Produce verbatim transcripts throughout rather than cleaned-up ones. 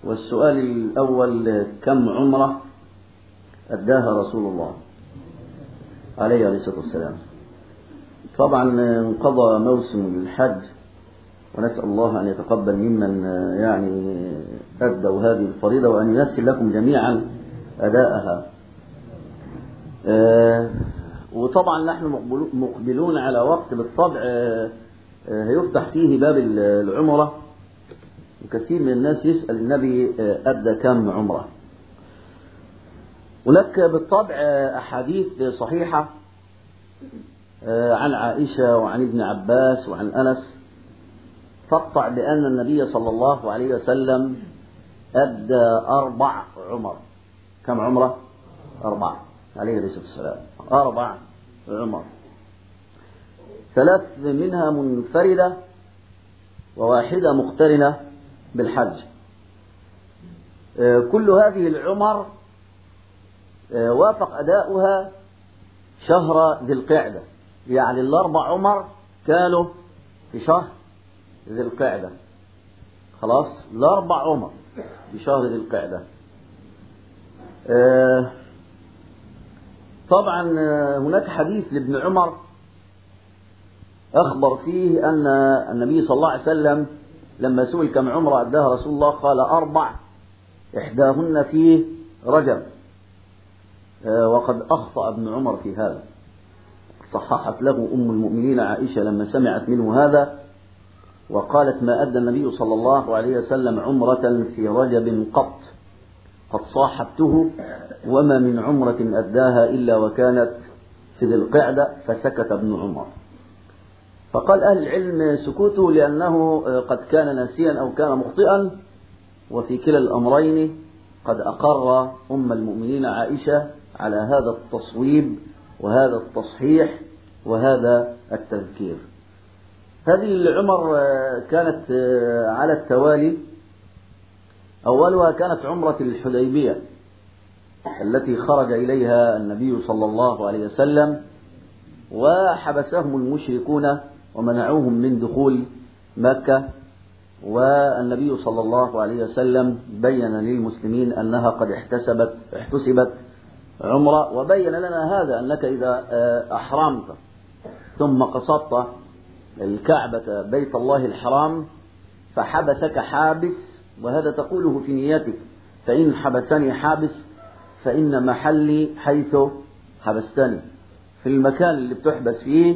والسؤال الأول: كم عمرة أداها رسول الله عليه الصلاة والسلام؟ طبعا انقضى موسم الحج، ونسأل الله أن يتقبل ممن يعني أدوا هذه الفريضة وأن ييسر لكم جميعا أداءها. آه وطبعا نحن مقبلون على وقت بالطبع آه هيفتح فيه باب العمرة، وكثير من الناس يسأل النبي آه أدى كم عمرة. ولك بالطبع أحاديث صحيحة آه عن عائشة وعن ابن عباس وعن أنس تقطع بأن النبي صلى الله عليه وسلم أدى أربع عمر. كم عمرة؟ أربعة عليه الصلاة والسلام، أربع عمر، ثلاث منها منفردة وواحدة مقترنة بالحج. كل هذه العمر وافق أداؤها شهر ذي القعدة، يعني الأربع عمر كانوا في شهر ذي القعدة. خلاص، الأربع عمر في شهر ذي القعدة. آه طبعا هناك حديث لابن عمر أخبر فيه أن النبي صلى الله عليه وسلم لما سئل كم عمرة أداها رسول الله قال أربع، إحداهن في رجب. آه وقد أخطأ ابن عمر في هذا، صححت له أم المؤمنين عائشة لما سمعت منه هذا وقالت: ما أدى النبي صلى الله عليه وسلم عمرة في رجب قط، قد صاحبته وما من عمرة أداها إلا وكانت في ذي القعدة. فسكت ابن عمر. فقال أهل العلم سكوته لأنه قد كان ناسيا أو كان مخطئا، وفي كلا الأمرين قد أقر أم المؤمنين عائشة على هذا التصويب وهذا التصحيح وهذا التذكير. هذه العمر كانت على التوالي. أولها كانت عمرة الحديبية التي خرج إليها النبي صلى الله عليه وسلم، وحبسهم المشركون ومنعوهم من دخول مكة، والنبي صلى الله عليه وسلم بين للمسلمين أنها قد احتسبت احتسبت عمرة، وبين لنا هذا أنك إذا أحرمت ثم قصدت الكعبة بيت الله الحرام فحبسك حابس، وهذا تقوله في نيتك: فإن حبسني حابس فإن محلي حيث حبستني. في المكان اللي بتحبس فيه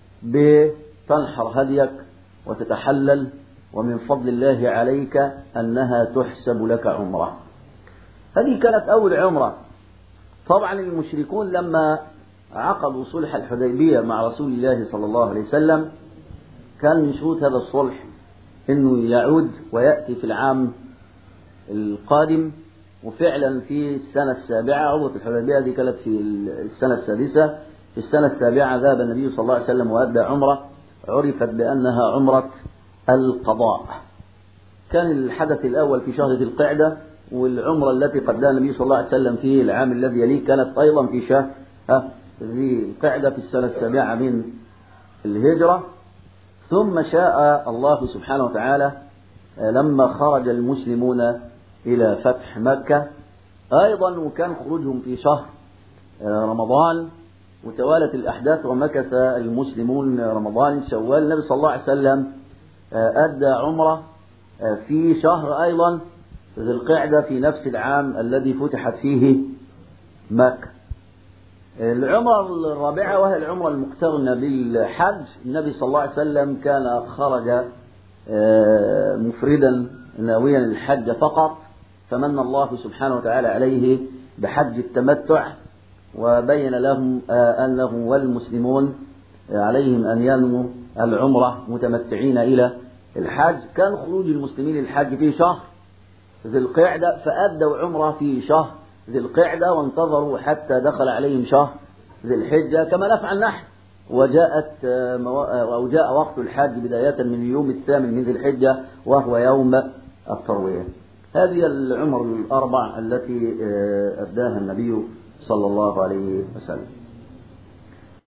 بتنحر هديك وتتحلل، ومن فضل الله عليك أنها تحسب لك عمرة. هذه كانت أول عمرة. طبعا المشركون لما عقدوا صلح الحديبية مع رسول الله صلى الله عليه وسلم كان من شروط هذا الصلح انه يعود ويأتي في العام القادم، وفعلا في السنة السابعة عقدة الحديبية دي كانت في السنة السادسة. في السنة السابعة ذهب النبي صلى الله عليه وسلم وأدى عمرة عرفت بأنها عمرة القضاء. كان الحدث الأول في شهر ذي القعدة، والعمرة التي قدها النبي صلى الله عليه وسلم في العام الذي يليه كانت أيضا في شهر ذي القعدة في السنة السابعة من الهجرة. ثم شاء الله سبحانه وتعالى لما خرج المسلمون إلى فتح مكة أيضا، وكان خروجهم في شهر رمضان، وتوالت الأحداث ومكث المسلمون رمضان شوال. النبي صلى الله عليه وسلم أدى عمرة في شهر أيضا ذي القعدة في نفس العام الذي فتحت فيه مكة. العمرة الرابعة وهي العمرة المقترنة بالحج، النبي صلى الله عليه وسلم كان خرج مفردا ناويا الحج فقط، فمن الله سبحانه وتعالى عليه بحج التمتع، وبين لهم أنه والمسلمون عليهم أن ينموا العمرة متمتعين إلى الحج. كان خروج المسلمين للحج في شهر ذي القعدة، فأدوا عمرة في شهر ذي القعدة وانتظروا حتى دخل عليهم شهر ذي الحجة كما نفعل نحن، وجاءت أو جاء وقت الحج بداية من اليوم الثامن من ذي الحجة وهو يوم التروية. هذه العمر الأربع التي أداها النبي صلى الله عليه وسلم.